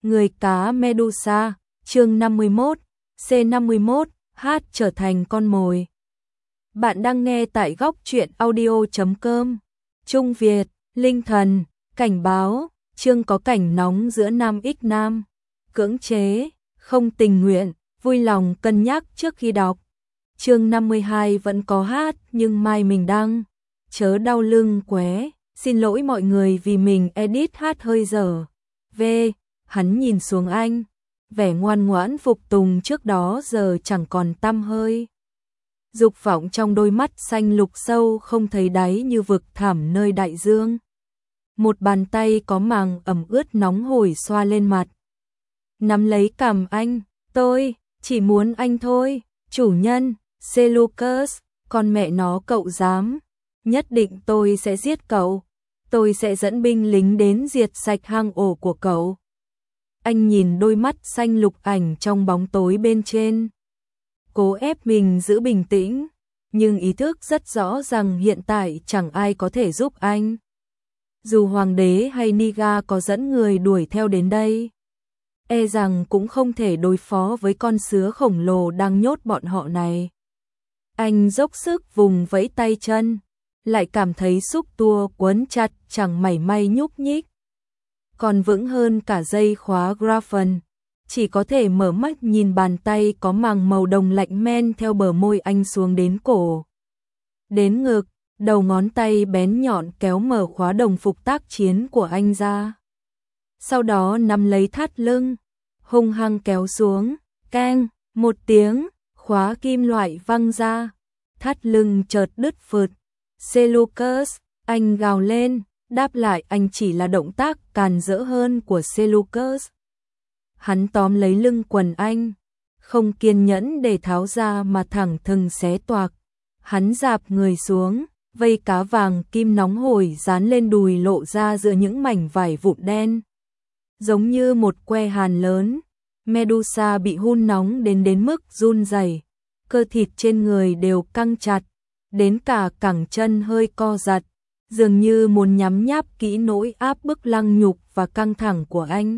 Người cá Medusa, chương 51, C51, H trở thành con mồi. Bạn đang nghe tại góc truyện audio.com. Trung Việt, Linh Thần, cảnh báo, chương có cảnh nóng giữa Nam X Nam. Cưỡng chế, không tình nguyện, vui lòng cân nhắc trước khi đọc. Chương 52 vẫn có hát nhưng mai mình đăng. Chớ đau lưng qué, xin lỗi mọi người vì mình edit hát hơi dở. Hắn nhìn xuống anh, vẻ ngoan ngoãn phục tùng trước đó giờ chẳng còn tăm hơi. Dục vọng trong đôi mắt xanh lục sâu không thấy đáy như vực thẳm nơi đại dương. Một bàn tay có màng ẩm ướt nóng hổi xoa lên mặt. Nắm lấy cằm anh, tôi chỉ muốn anh thôi, chủ nhân, Seleucus, con mẹ nó cậu dám. Nhất định tôi sẽ giết cậu, tôi sẽ dẫn binh lính đến diệt sạch hang ổ của cậu. Anh nhìn đôi mắt xanh lục ảnh trong bóng tối bên trên. Cố ép mình giữ bình tĩnh, nhưng ý thức rất rõ rằng hiện tại chẳng ai có thể giúp anh. Dù hoàng đế hay Niga có dẫn người đuổi theo đến đây, e rằng cũng không thể đối phó với con sứa khổng lồ đang nhốt bọn họ này. Anh dốc sức vùng vẫy tay chân, lại cảm thấy xúc tua quấn chặt chẳng mảy may nhúc nhích. Còn vững hơn cả dây khóa Grafen, chỉ có thể mở mắt nhìn bàn tay có màng màu đồng lạnh men theo bờ môi anh xuống đến cổ. Đến ngực, đầu ngón tay bén nhọn kéo mở khóa đồng phục tác chiến của anh ra. Sau đó nắm lấy thắt lưng, hung hăng kéo xuống, keng, một tiếng, khóa kim loại văng ra. Thắt lưng chợt đứt phượt. Seleucus, anh gào lên, đáp lại anh chỉ là động tác càn rỡ hơn của Seleucus. Hắn tóm lấy lưng quần anh, không kiên nhẫn để tháo ra mà thẳng thừng xé toạc. Hắn dạp người xuống, vây cá vàng kim nóng hổi dán lên đùi lộ ra giữa những mảnh vải vụn đen. Giống như một que hàn lớn, Medusa bị hun nóng đến mức run rẩy, cơ thịt trên người đều căng chặt, đến cả cẳng chân hơi co giật, dường như muốn nhắm nháp kỹ nỗi áp bức lăng nhục và căng thẳng của anh.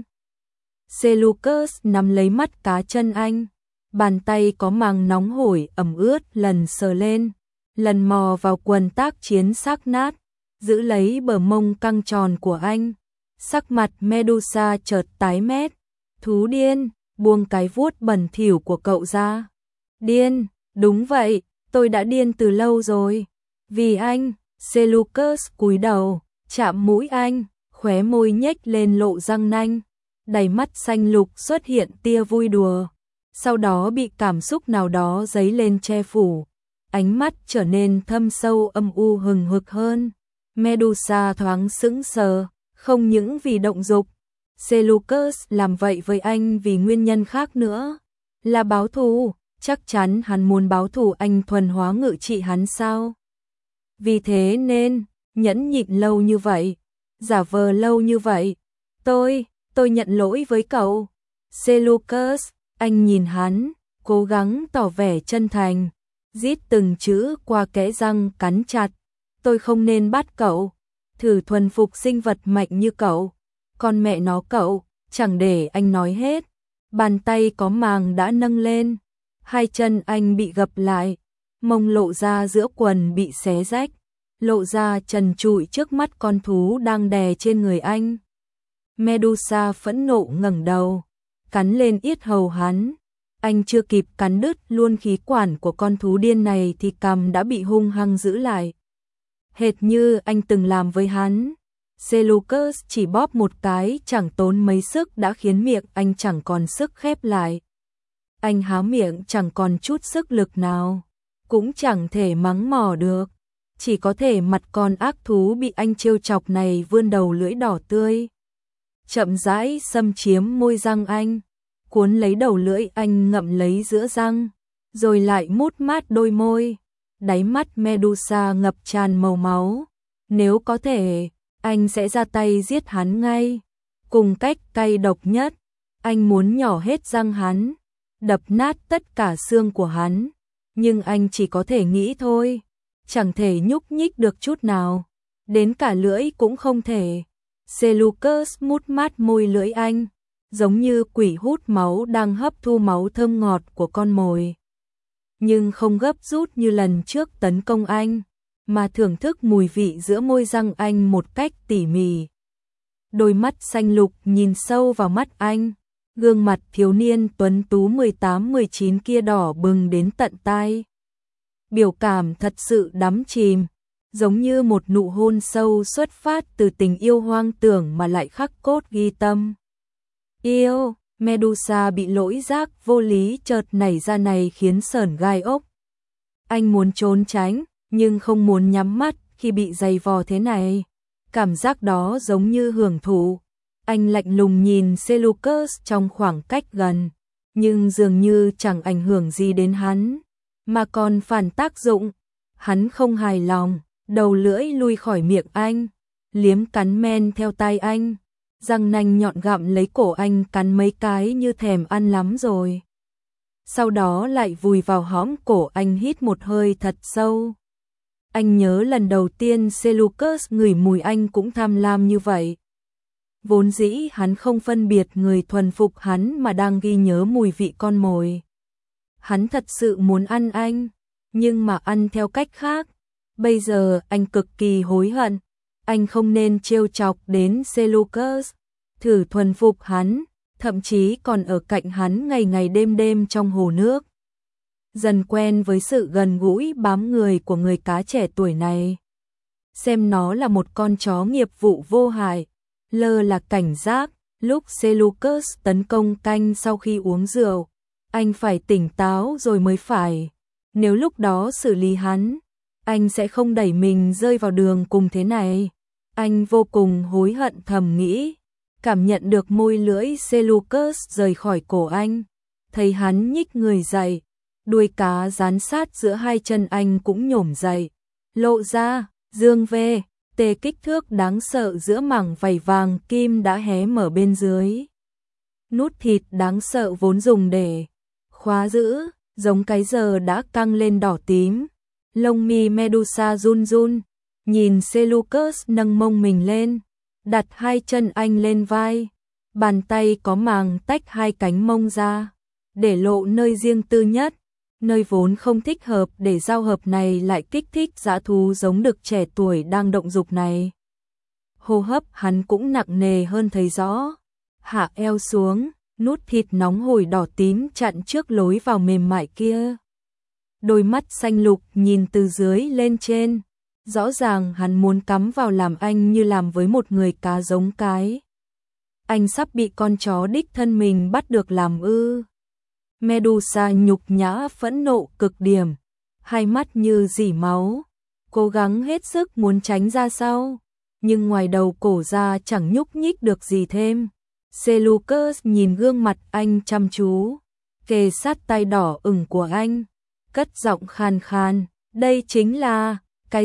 Seleucus nắm lấy mắt cá chân anh, bàn tay có màng nóng hổi ẩm ướt lần sờ lên, lần mò vào quần tác chiến xác nát, giữ lấy bờ mông căng tròn của anh. Sắc mặt Medusa chợt tái mét. Thú điên, buông cái vuốt bẩn thỉu của cậu ra. Điên, đúng vậy, tôi đã điên từ lâu rồi. Vì anh. Seleucus cúi đầu, chạm mũi anh, khóe môi nhếch lên lộ răng nanh. Đầy mắt xanh lục xuất hiện tia vui đùa, sau đó bị cảm xúc nào đó dấy lên che phủ. Ánh mắt trở nên thâm sâu âm u hừng hực hơn. Medusa thoáng sững sờ, không những vì động dục. Seleucus làm vậy với anh vì nguyên nhân khác nữa. Là báo thù, chắc chắn hắn muốn báo thù anh thuần hóa ngự trị hắn sao? Vì thế nên, nhẫn nhịn lâu như vậy, giả vờ lâu như vậy. Tôi nhận lỗi với cậu. Seleucus, anh nhìn hắn, cố gắng tỏ vẻ chân thành, rít từng chữ qua kẽ răng cắn chặt. Tôi không nên bắt cậu, thử thuần phục sinh vật mạnh như cậu. Con mẹ nó cậu, chẳng để anh nói hết. Bàn tay có màng đã nâng lên, hai chân anh bị gập lại, mông lộ ra giữa quần bị xé rách, lộ ra trần trụi trước mắt con thú đang đè trên người anh. Medusa phẫn nộ ngẩng đầu, cắn lên yết hầu hắn. Anh chưa kịp cắn đứt luôn khí quản của con thú điên này thì cằm đã bị hung hăng giữ lại. Hệt như anh từng làm với hắn. Seleucus chỉ bóp một cái chẳng tốn mấy sức đã khiến miệng anh chẳng còn sức khép lại. Anh há miệng chẳng còn chút sức lực nào, cũng chẳng thể mắng mỏ được. Chỉ có thể mặt con ác thú bị anh trêu chọc này vươn đầu lưỡi đỏ tươi, chậm rãi xâm chiếm môi răng anh, cuốn lấy đầu lưỡi anh ngậm lấy giữa răng, rồi lại mút mát đôi môi. Đáy mắt Medusa ngập tràn màu máu. Nếu có thể, anh sẽ ra tay giết hắn ngay, cùng cách cay độc nhất. Anh muốn nhỏ hết răng hắn, đập nát tất cả xương của hắn, nhưng anh chỉ có thể nghĩ thôi, chẳng thể nhúc nhích được chút nào, đến cả lưỡi cũng không thể. Seleucus mút mát môi lưỡi anh, giống như quỷ hút máu đang hấp thu máu thơm ngọt của con mồi. Nhưng không gấp rút như lần trước tấn công anh, mà thưởng thức mùi vị giữa môi răng anh một cách tỉ mỉ. Đôi mắt xanh lục nhìn sâu vào mắt anh, gương mặt thiếu niên tuấn tú 18-19 kia đỏ bừng đến tận tai. Biểu cảm thật sự đắm chìm, giống như một nụ hôn sâu xuất phát từ tình yêu hoang tưởng mà lại khắc cốt ghi tâm. Yêu, Medusa bị lỗi giác vô lý chợt nảy ra này khiến sởn gai ốc. Anh muốn trốn tránh, nhưng không muốn nhắm mắt khi bị giày vò thế này. Cảm giác đó giống như hưởng thụ. Anh lạnh lùng nhìn Seleucus trong khoảng cách gần, nhưng dường như chẳng ảnh hưởng gì đến hắn, mà còn phản tác dụng. Hắn không hài lòng, đầu lưỡi lui khỏi miệng anh, liếm cắn men theo tai anh, răng nanh nhọn gặm lấy cổ anh cắn mấy cái như thèm ăn lắm rồi. Sau đó lại vùi vào hõm cổ anh hít một hơi thật sâu. Anh nhớ lần đầu tiên Seleucus ngửi mùi anh cũng tham lam như vậy. Vốn dĩ hắn không phân biệt người thuần phục hắn mà đang ghi nhớ mùi vị con mồi. Hắn thật sự muốn ăn anh, nhưng mà ăn theo cách khác. Bây giờ anh cực kỳ hối hận, anh không nên trêu chọc đến Seleucus, thử thuần phục hắn, thậm chí còn ở cạnh hắn ngày ngày đêm đêm trong hồ nước. Dần quen với sự gần gũi bám người của người cá trẻ tuổi này. Xem nó là một con chó nghiệp vụ vô hại, lơ là cảnh giác, lúc Seleucus tấn công canh sau khi uống rượu, anh phải tỉnh táo rồi mới phải. Nếu lúc đó xử lý hắn, anh sẽ không đẩy mình rơi vào đường cùng thế này. Anh vô cùng hối hận thầm nghĩ, cảm nhận được môi lưỡi Seleucus rời khỏi cổ anh, thấy hắn nhích người dậy, đuôi cá dán sát giữa hai chân anh cũng nhổm dậy, lộ ra, dương về, tê kích thước đáng sợ giữa mảng vảy vàng kim đã hé mở bên dưới. Nút thịt đáng sợ vốn dùng để khóa giữ, giống cái giờ đã căng lên đỏ tím. Lông mi Medusa run run, nhìn Seleucus nâng mông mình lên, đặt hai chân anh lên vai, bàn tay có màng tách hai cánh mông ra, để lộ nơi riêng tư nhất, nơi vốn không thích hợp để giao hợp này lại kích thích dã thú giống đực trẻ tuổi đang động dục này. Hô hấp hắn cũng nặng nề hơn thấy rõ, hạ eo xuống, nút thịt nóng hổi đỏ tím chặn trước lối vào mềm mại kia. Đôi mắt xanh lục nhìn từ dưới lên trên, rõ ràng hắn muốn cắm vào làm anh như làm với một người cá giống cái. Anh sắp bị con chó đích thân mình bắt được làm ư. Medusa nhục nhã phẫn nộ cực điểm, hai mắt như dỉ máu, cố gắng hết sức muốn tránh ra sau, nhưng ngoài đầu cổ ra chẳng nhúc nhích được gì thêm. Seleucus nhìn gương mặt anh chăm chú, kề sát tay đỏ ửng của anh, cất giọng khàn khàn, đây chính là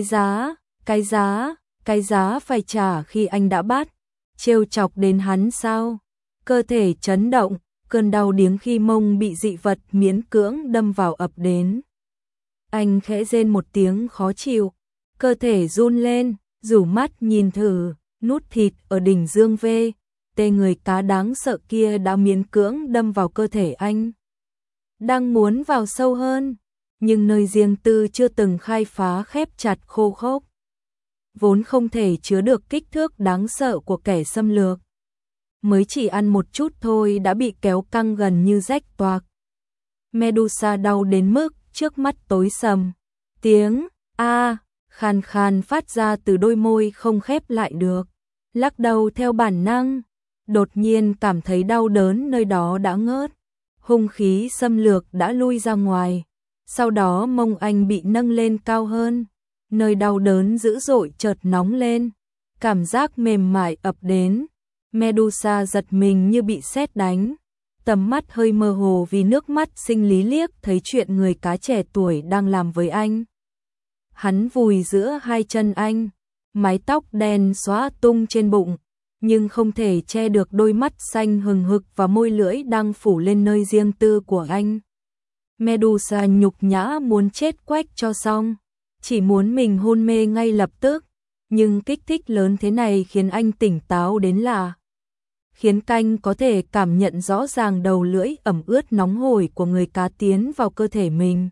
cái giá phải trả khi anh đã bắt, trêu chọc đến hắn sao? Cơ thể chấn động, cơn đau điếng khi mông bị dị vật miễn cưỡng đâm vào ập đến. Anh khẽ rên một tiếng khó chịu, cơ thể run lên, rủ mắt nhìn thử, nút thịt ở đỉnh dương vê, tê người cá đáng sợ kia đã miễn cưỡng đâm vào cơ thể anh. Đang muốn vào sâu hơn, nhưng nơi riêng tư chưa từng khai phá khép chặt khô khốc, vốn không thể chứa được kích thước đáng sợ của kẻ xâm lược. Mới chỉ ăn một chút thôi đã bị kéo căng gần như rách toạc. Medusa đau đến mức trước mắt tối sầm, tiếng a khàn khàn phát ra từ đôi môi không khép lại được, lắc đầu theo bản năng, đột nhiên cảm thấy đau đớn nơi đó đã ngớt, hung khí xâm lược đã lui ra ngoài. Sau đó mông anh bị nâng lên cao hơn, nơi đau đớn dữ dội chợt nóng lên, cảm giác mềm mại ập đến. Medusa giật mình như bị sét đánh, tầm mắt hơi mơ hồ vì nước mắt sinh lý liếc thấy chuyện người cá trẻ tuổi đang làm với anh. Hắn vùi giữa hai chân anh, mái tóc đen xóa tung trên bụng, nhưng không thể che được đôi mắt xanh hừng hực và môi lưỡi đang phủ lên nơi riêng tư của anh. Medusa nhục nhã muốn chết quách cho xong, chỉ muốn mình hôn mê ngay lập tức, nhưng kích thích lớn thế này khiến anh tỉnh táo đến lạ. khiến canh có thể cảm nhận rõ ràng đầu lưỡi ẩm ướt nóng hổi của người cá tiến vào cơ thể mình.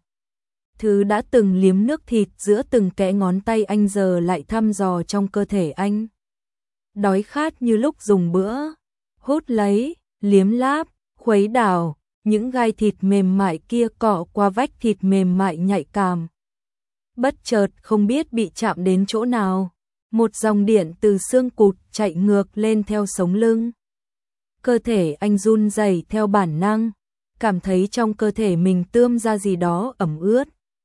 Thứ đã từng liếm nước thịt giữa từng kẽ ngón tay anh giờ lại thăm dò trong cơ thể anh. Đói khát như lúc dùng bữa, hút lấy, liếm láp, khuấy đảo, những gai thịt mềm mại kia cọ qua vách thịt mềm mại nhạy cảm. Bất chợt không biết bị chạm đến chỗ nào, một dòng điện từ xương cụt chạy ngược lên theo sống lưng. Cơ thể anh run rẩy theo bản năng, cảm thấy trong cơ thể mình tươm ra gì đó ẩm ướt.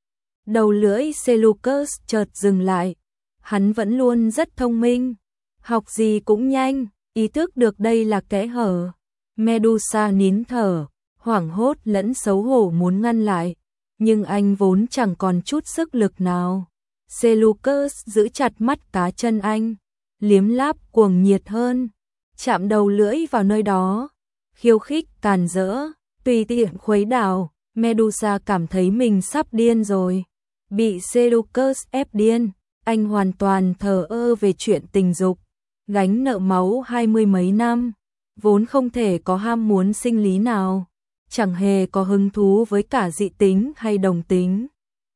Đầu lưỡi Seleucus chợt dừng lại, hắn vẫn luôn rất thông minh, học gì cũng nhanh, ý thức được đây là kẽ hở. Medusa nín thở, hoảng hốt lẫn xấu hổ muốn ngăn lại, nhưng anh vốn chẳng còn chút sức lực nào. Seleucus giữ chặt mắt cá chân anh, liếm láp cuồng nhiệt hơn, chạm đầu lưỡi vào nơi đó, khiêu khích càn rỡ, tùy tiện khuấy đảo. Medusa cảm thấy mình sắp điên rồi, bị Seleucus ép điên, anh hoàn toàn thờ ơ về chuyện tình dục, gánh nợ máu 20 mấy năm, vốn không thể có ham muốn sinh lý nào, chẳng hề có hứng thú với cả dị tính hay đồng tính.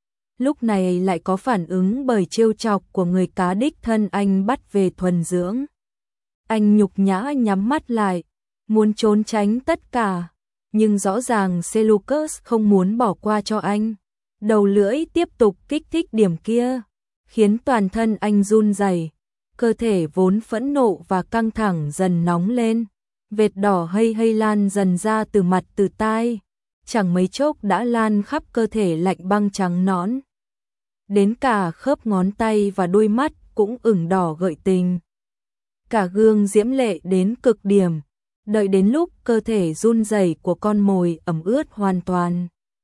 Lúc này lại có phản ứng bởi trêu chọc của người cá đích thân anh bắt về thuần dưỡng. Anh nhục nhã nhắm mắt lại, muốn trốn tránh tất cả, nhưng rõ ràng Seleucus không muốn bỏ qua cho anh. Đầu lưỡi tiếp tục kích thích điểm kia, khiến toàn thân anh run rẩy, cơ thể vốn phẫn nộ và căng thẳng dần nóng lên, vệt đỏ hay lan dần ra từ mặt từ tai, chẳng mấy chốc đã lan khắp cơ thể lạnh băng trắng nõn. Đến cả khớp ngón tay và đôi mắt cũng ửng đỏ gợi tình. Cả gương diễm lệ đến cực điểm, đợi đến lúc cơ thể run rẩy của con mồi ẩm ướt hoàn toàn.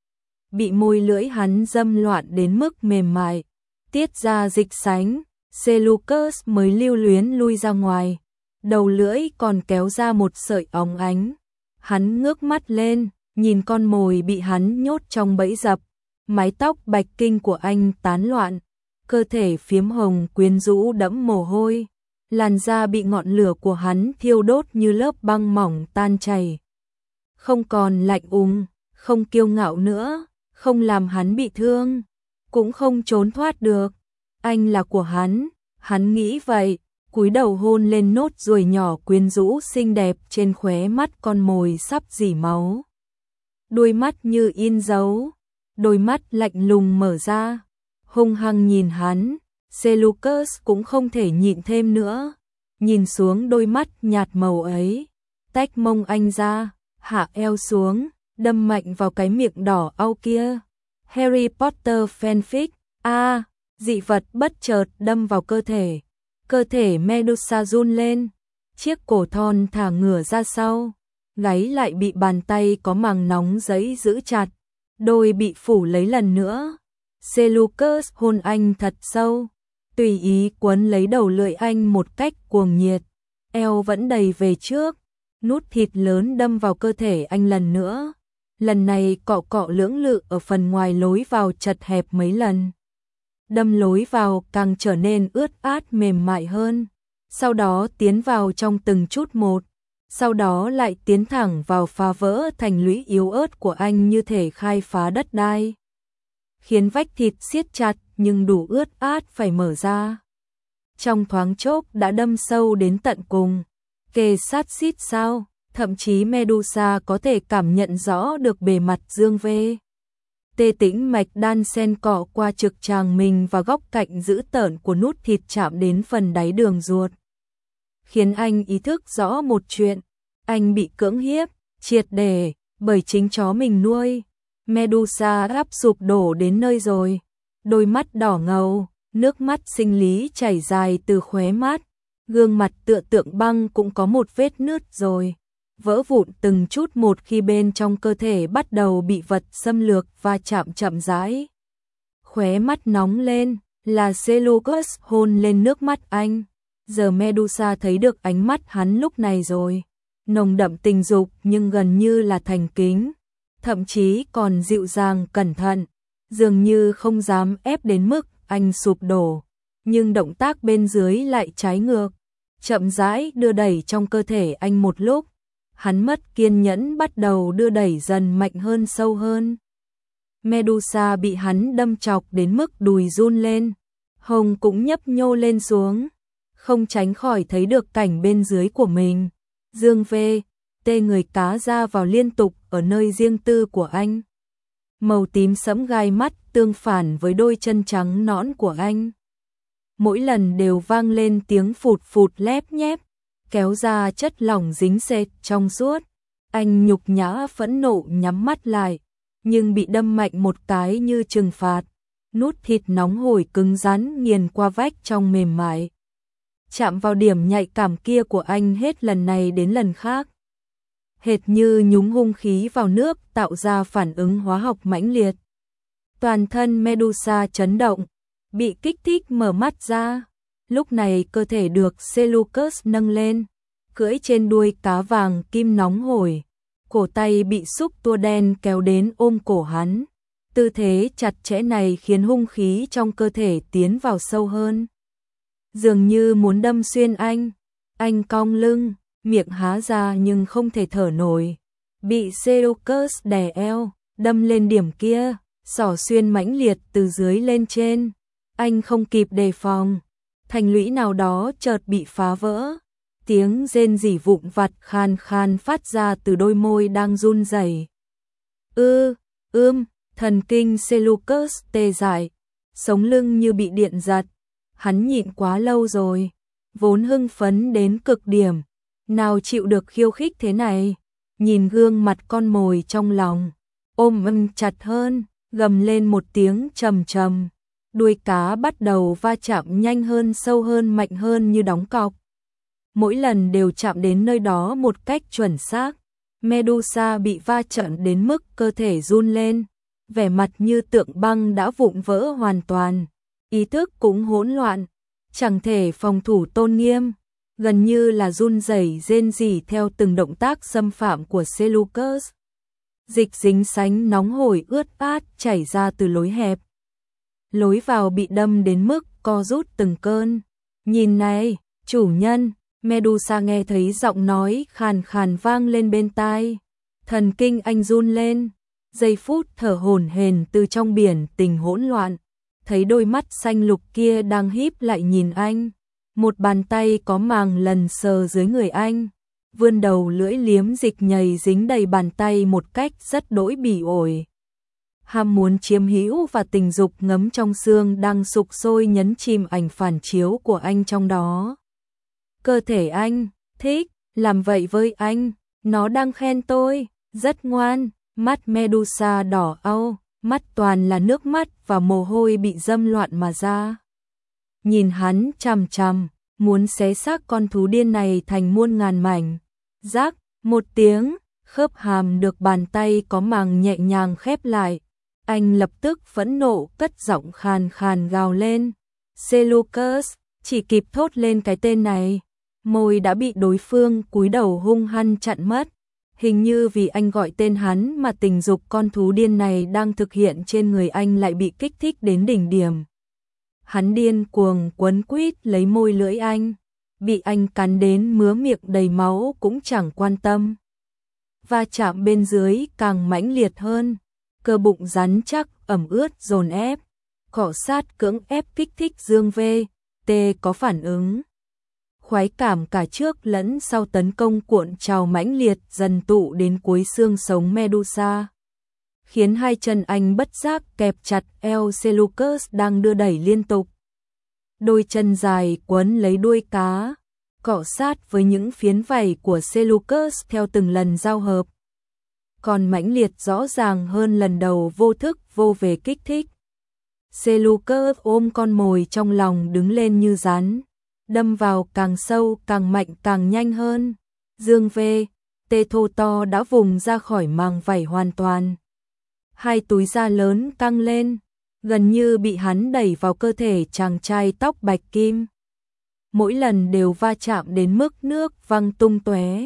Bị môi lưỡi hắn dâm loạn đến mức mềm mại, tiết ra dịch sánh, Seleucus mới lưu luyến lui ra ngoài, đầu lưỡi còn kéo ra một sợi óng ánh. Hắn ngước mắt lên, nhìn con mồi bị hắn nhốt trong bẫy dập, mái tóc bạch kinh của anh tán loạn, cơ thể phiếm hồng quyến rũ đẫm mồ hôi, làn da bị ngọn lửa của hắn thiêu đốt như lớp băng mỏng tan chảy. Không còn lạnh không kiêu ngạo nữa, không làm hắn bị thương, cũng không trốn thoát được. Anh là của hắn nghĩ vậy, cúi đầu hôn lên nốt ruồi nhỏ quyến rũ xinh đẹp trên khóe mắt con mồi sắp rỉ máu. Đôi mắt như in dấu, đôi mắt lạnh lùng mở ra, hung hăng nhìn hắn. Seleucus cũng không thể nhịn thêm nữa, nhìn xuống đôi mắt nhạt màu ấy, tách mông anh ra, hạ eo xuống, đâm mạnh vào cái miệng đỏ au kia. Harry Potter fanfic, dị vật bất chợt đâm vào cơ thể Medusa run lên, chiếc cổ thon thả ngửa ra sau, gáy lại bị bàn tay có màng nóng giấy giữ chặt, đôi bị phủ lấy lần nữa. Seleucus hôn anh thật sâu, tùy ý quấn lấy đầu lưỡi anh một cách cuồng nhiệt, eo vẫn đầy về trước, nút thịt lớn đâm vào cơ thể anh lần nữa, lần này cọ cọ lưỡng lự ở phần ngoài lối vào chật hẹp mấy lần. Đâm lối vào càng trở nên ướt át mềm mại hơn, sau đó tiến vào trong từng chút một, sau đó lại tiến thẳng vào phá vỡ thành lũy yếu ớt của anh như thể khai phá đất đai, khiến vách thịt siết chặt nhưng đủ ướt át phải mở ra. Trong thoáng chốc đã đâm sâu đến tận cùng, kề sát xít sao, thậm chí Medusa có thể cảm nhận rõ được bề mặt dương vê. Tê tĩnh mạch đan sen cọ qua trực tràng mình và góc cạnh dữ tợn của nút thịt chạm đến phần đáy đường ruột. Khiến anh ý thức rõ một chuyện, anh bị cưỡng hiếp, triệt để, bởi chính chó mình nuôi. Medusa sắp sụp đổ đến nơi rồi, đôi mắt đỏ ngầu, nước mắt sinh lý chảy dài từ khóe mắt, gương mặt tựa tượng băng cũng có một vết nứt rồi, vỡ vụn từng chút một khi bên trong cơ thể bắt đầu bị vật xâm lược và chạm chậm rãi. Khóe mắt nóng lên, là Seleucus hôn lên nước mắt anh. Giờ Medusa thấy được ánh mắt hắn lúc này rồi, nồng đậm tình dục nhưng gần như là thành kính, thậm chí còn dịu dàng cẩn thận, dường như không dám ép đến mức anh sụp đổ, nhưng động tác bên dưới lại trái ngược. chậm rãi đưa đẩy trong cơ thể anh một lúc. Hắn mất kiên nhẫn bắt đầu đưa đẩy dần mạnh hơn sâu hơn. Medusa bị hắn đâm chọc đến mức đùi run lên, hông cũng nhấp nhô lên xuống, không tránh khỏi thấy được cảnh bên dưới của mình. Dương Vê, tê người cá ra vào liên tục ở nơi riêng tư của anh. Màu tím sẫm gai mắt tương phản với đôi chân trắng nõn của anh. Mỗi lần đều vang lên tiếng phụt phụt lép nhép, kéo ra chất lỏng dính sệt trong suốt. Anh nhục nhã phẫn nộ nhắm mắt lại, nhưng bị đâm mạnh một cái như trừng phạt. Nút thịt nóng hổi cứng rắn nghiền qua vách trong mềm mại. Chạm vào điểm nhạy cảm kia của anh hết lần này đến lần khác. Hệt như nhúng hung khí vào nước tạo ra phản ứng hóa học mãnh liệt. Toàn thân Medusa chấn động, bị kích thích mở mắt ra. Lúc này cơ thể được Seleucus nâng lên, cưỡi trên đuôi cá vàng kim nóng hổi. Cổ tay bị xúc tua đen kéo đến ôm cổ hắn. Tư thế chặt chẽ này khiến hung khí trong cơ thể tiến vào sâu hơn. Dường như muốn đâm xuyên anh. Anh cong lưng, miệng há ra nhưng không thể thở nổi. Bị Seleucus đè eo, đâm lên điểm kia, xỏ xuyên mãnh liệt từ dưới lên trên. Anh không kịp đề phòng. Thành lũy nào đó chợt bị phá vỡ. Tiếng rên rỉ vụn vặt khan khan phát ra từ đôi môi đang run rẩy. Thần kinh Seleucus tê dại, sống lưng như bị điện giật. Hắn nhịn quá lâu rồi, vốn hưng phấn đến cực điểm, nào chịu được khiêu khích thế này. Nhìn gương mặt con mồi trong lòng, ôm chặt hơn, gầm lên một tiếng trầm trầm. Đuôi cá bắt đầu va chạm nhanh hơn, sâu hơn, mạnh hơn như đóng cọc. Mỗi lần đều chạm đến nơi đó một cách chuẩn xác. Medusa bị va chạm đến mức cơ thể run lên, vẻ mặt như tượng băng đã vụn vỡ hoàn toàn, ý thức cũng hỗn loạn, chẳng thể phòng thủ tôn nghiêm, gần như là run rẩy rên rỉ theo từng động tác xâm phạm của Seleucus. Dịch dính sánh nóng hổi ướt át chảy ra từ lối hẹp. Lối vào bị đâm đến mức co rút từng cơn. Nhìn này, chủ nhân, Medusa nghe thấy giọng nói khàn khàn vang lên bên tai. Thần kinh anh run lên, giây phút thở hổn hển từ trong biển tình hỗn loạn. Thấy đôi mắt xanh lục kia đang híp lại nhìn anh. Một bàn tay có màng lần sờ dưới người anh. Vươn đầu lưỡi liếm dịch nhầy dính đầy bàn tay một cách rất đỗi bỉ ổi. Ham muốn chiếm hữu và tình dục ngấm trong xương đang sục sôi nhấn chìm ảnh phản chiếu của anh trong đó. Cơ thể anh, thích, làm vậy với anh, nó đang khen tôi, rất ngoan. Mắt Medusa đỏ au, mắt toàn là nước mắt và mồ hôi bị dâm loạn mà ra. Nhìn hắn chằm chằm, muốn xé xác con thú điên này thành muôn ngàn mảnh. Rắc, một tiếng, khớp hàm được bàn tay có màng nhẹ nhàng khép lại. Anh lập tức phẫn nộ cất giọng khàn khàn gào lên. Seleucus, chỉ kịp thốt lên cái tên này, môi đã bị đối phương cúi đầu hung hăng chặn mất. Hình như vì anh gọi tên hắn mà tình dục con thú điên này đang thực hiện trên người anh lại bị kích thích đến đỉnh điểm. Hắn điên cuồng quấn quýt lấy môi lưỡi anh, bị anh cắn đến mứa miệng đầy máu cũng chẳng quan tâm. Va chạm bên dưới càng mãnh liệt hơn, cơ bụng rắn chắc ẩm ướt dồn ép, cọ sát cưỡng ép kích thích Dương Vê, tê có phản ứng. Khoái cảm cả trước lẫn sau tấn công cuộn trào mãnh liệt dần tụ đến cuối xương sống Medusa, khiến hai chân anh bất giác kẹp chặt eo Seleucus đang đưa đẩy liên tục. Đôi chân dài quấn lấy đuôi cá, cọ sát với những phiến vảy của Seleucus theo từng lần giao hợp. Còn mãnh liệt rõ ràng hơn lần đầu vô thức vô về kích thích. Seleucus ôm con mồi trong lòng đứng lên như rắn, đâm vào càng sâu càng mạnh càng nhanh hơn. Dương Vê, tê thô to đã vùng ra khỏi màng vảy hoàn toàn. Hai túi da lớn căng lên, gần như bị hắn đẩy vào cơ thể chàng trai tóc bạch kim. Mỗi lần đều va chạm đến mức nước văng tung tóe.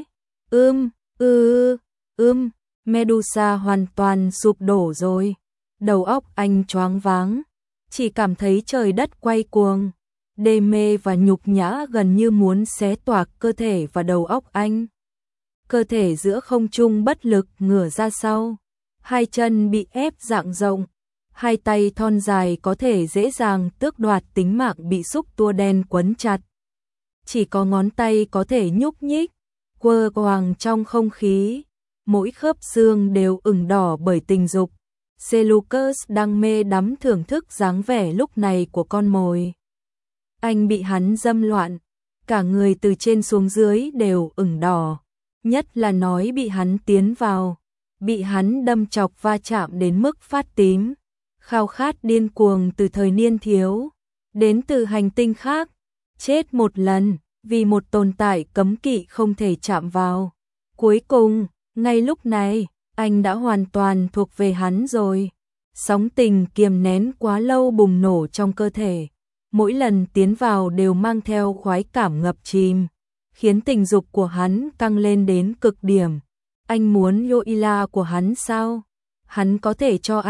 Medusa hoàn toàn sụp đổ rồi. Đầu óc anh choáng váng, chỉ cảm thấy trời đất quay cuồng. đê mê và nhục nhã gần như muốn xé toạc cơ thể và đầu óc anh. Cơ thể giữa không trung bất lực ngửa ra sau, hai chân bị ép dạng rộng, hai tay thon dài có thể dễ dàng tước đoạt tính mạng bị xúc tua đen quấn chặt. Chỉ có ngón tay có thể nhúc nhích, quơ quàng trong không khí, mỗi khớp xương đều ửng đỏ bởi tình dục. Seleucus đang mê đắm thưởng thức dáng vẻ lúc này của con mồi. Anh bị hắn dâm loạn, cả người từ trên xuống dưới đều ửng đỏ, nhất là nói bị hắn tiến vào, bị hắn đâm chọc va chạm đến mức phát tím, khao khát điên cuồng từ thời niên thiếu, đến từ hành tinh khác, chết một lần, vì một tồn tại cấm kỵ không thể chạm vào. Cuối cùng, ngay lúc này, anh đã hoàn toàn thuộc về hắn rồi. Sóng tình kiềm nén quá lâu bùng nổ trong cơ thể, mỗi lần tiến vào đều mang theo khoái cảm ngập chìm, khiến tình dục của hắn căng lên đến cực điểm. Anh muốn Yoila của hắn sao? Hắn có thể cho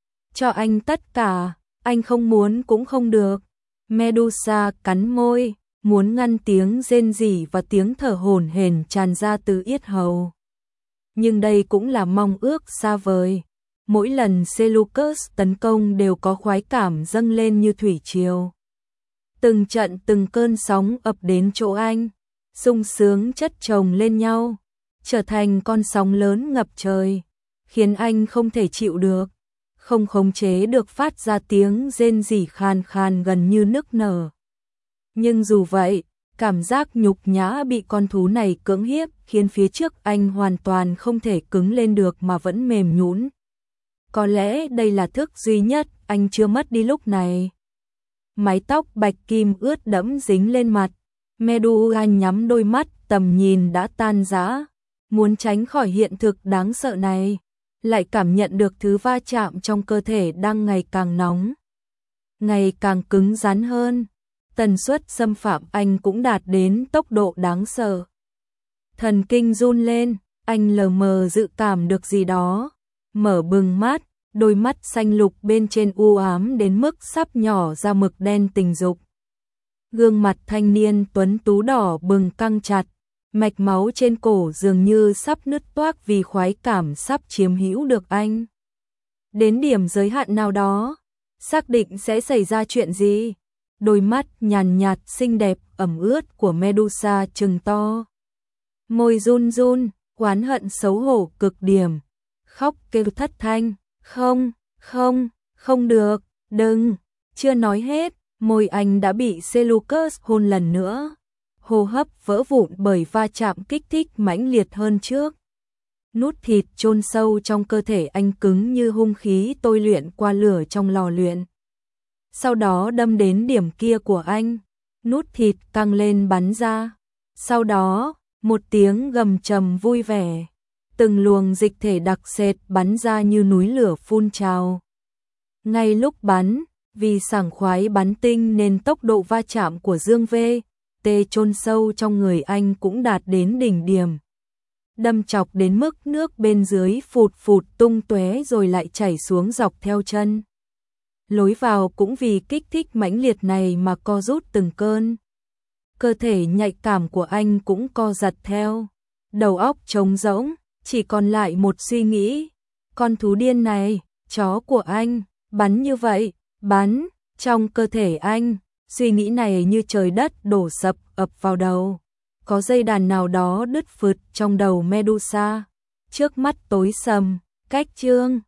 anh tất cả, anh không muốn cũng không được. Medusa cắn môi, muốn ngăn tiếng rên rỉ và tiếng thở hổn hển tràn ra từ yết hầu. Nhưng đây cũng là mong ước xa vời. Mỗi lần Seleucus tấn công đều có khoái cảm dâng lên như thủy triều. Từng trận từng cơn sóng ập đến chỗ anh, sung sướng chất chồng lên nhau, trở thành con sóng lớn ngập trời, khiến anh không thể chịu được, không khống chế được phát ra tiếng rên rỉ khan khan gần như nức nở. Nhưng dù vậy, cảm giác nhục nhã bị con thú này cưỡng hiếp khiến phía trước anh hoàn toàn không thể cứng lên được mà vẫn mềm nhũn. Có lẽ đây là thức duy nhất anh chưa mất đi lúc này. Mái tóc bạch kim ướt đẫm dính lên mặt, Medusa nhắm đôi mắt, tầm nhìn đã tan rã, muốn tránh khỏi hiện thực đáng sợ này, lại cảm nhận được thứ va chạm trong cơ thể đang ngày càng nóng, ngày càng cứng rắn hơn. Tần suất xâm phạm anh cũng đạt đến tốc độ đáng sợ. Thần kinh run lên, anh lờ mờ dự cảm được gì đó, mở bừng mắt, đôi mắt xanh lục bên trên u ám đến mức sắp nhỏ ra mực đen tình dục. Gương mặt thanh niên tuấn tú đỏ bừng căng chặt, mạch máu trên cổ dường như sắp nứt toác vì khoái cảm sắp chiếm hữu được anh. Đến điểm giới hạn nào đó, xác định sẽ xảy ra chuyện gì? Đôi mắt nhàn nhạt xinh đẹp ẩm ướt của Medusa trừng to. Môi run run, oán hận xấu hổ cực điểm. Khóc kêu thất thanh. Không được, đừng. Chưa nói hết, môi anh đã bị Seleucus hôn lần nữa. Hô hấp vỡ vụn bởi va chạm kích thích mãnh liệt hơn trước. Nút thịt chôn sâu trong cơ thể anh cứng như hung khí tôi luyện qua lửa trong lò luyện. Sau đó đâm đến điểm kia của anh, nút thịt căng lên bắn ra. Sau đó, một tiếng gầm trầm vui vẻ, từng luồng dịch thể đặc sệt bắn ra như núi lửa phun trào. Ngay lúc bắn, vì sảng khoái bắn tinh nên tốc độ va chạm của Dương V.T chôn sâu trong người anh cũng đạt đến đỉnh điểm. Đâm chọc đến mức nước bên dưới phụt phụt tung tóe rồi lại chảy xuống dọc theo chân. Lối vào cũng vì kích thích mãnh liệt này mà co rút từng cơn. Cơ thể nhạy cảm của anh cũng co giật theo. Đầu óc trống rỗng, chỉ còn lại một suy nghĩ. Con thú điên này, chó của anh, bắn như vậy, bắn, trong cơ thể anh. Suy nghĩ này như trời đất đổ sập ập vào đầu. Có dây đàn nào đó đứt phượt trong đầu Medusa. Trước mắt tối sầm, cách chương